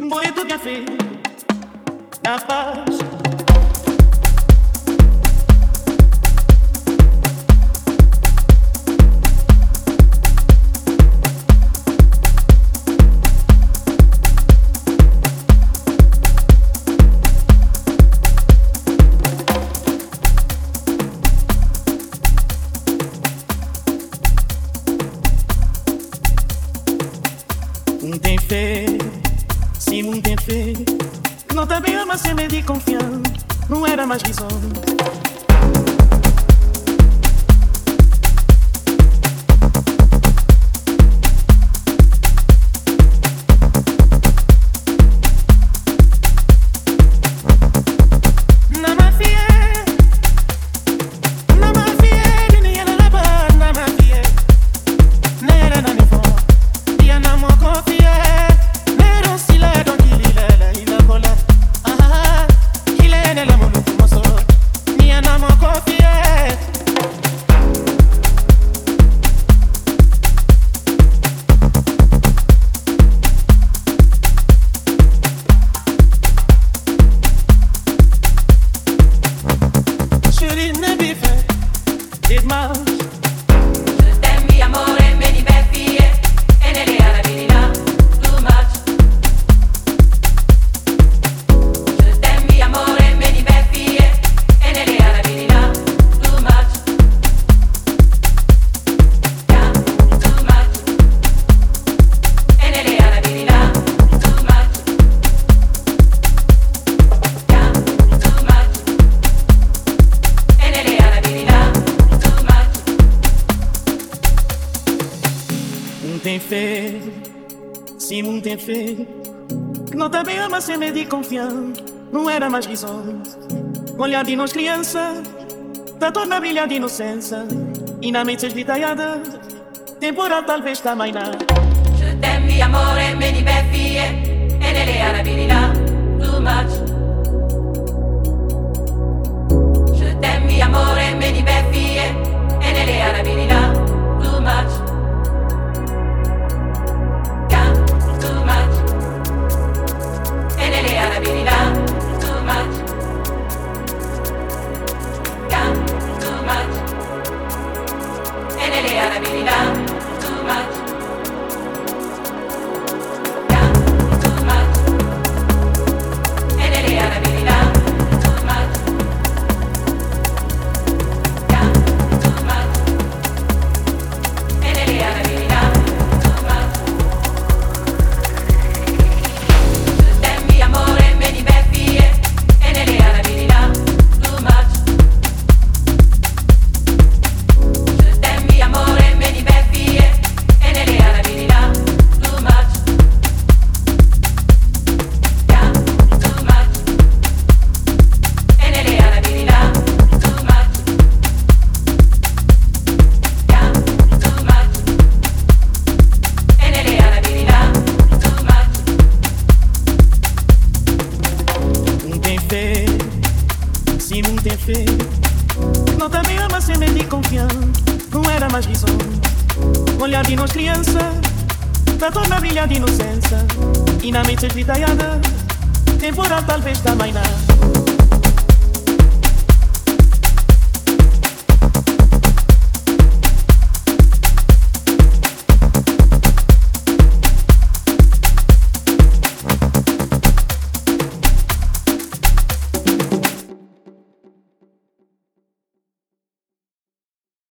Boleto bien fait, la page. Tem fé, se não tem fé, não também ama sem medo e confiar, não era mais visão. Tem fé, se não tem fé, não também ama sem medo e confiar, não era mais visão. Olhar de nós criança, da torna brilhar de inocência, e na mente esvitalhada, temporal talvez também não. Je t'aime, amore, meni beffie, e nelle arabilità, too much. Je t'aime, amore, meni beffie, e nelle arabilità, too much. Se não tem fé, não também ama sem medo e confiar, não era mais visão. Olhar de nós criança, da torna brilhar de inocência, e na mente esvitalhada, temporal talvez também não.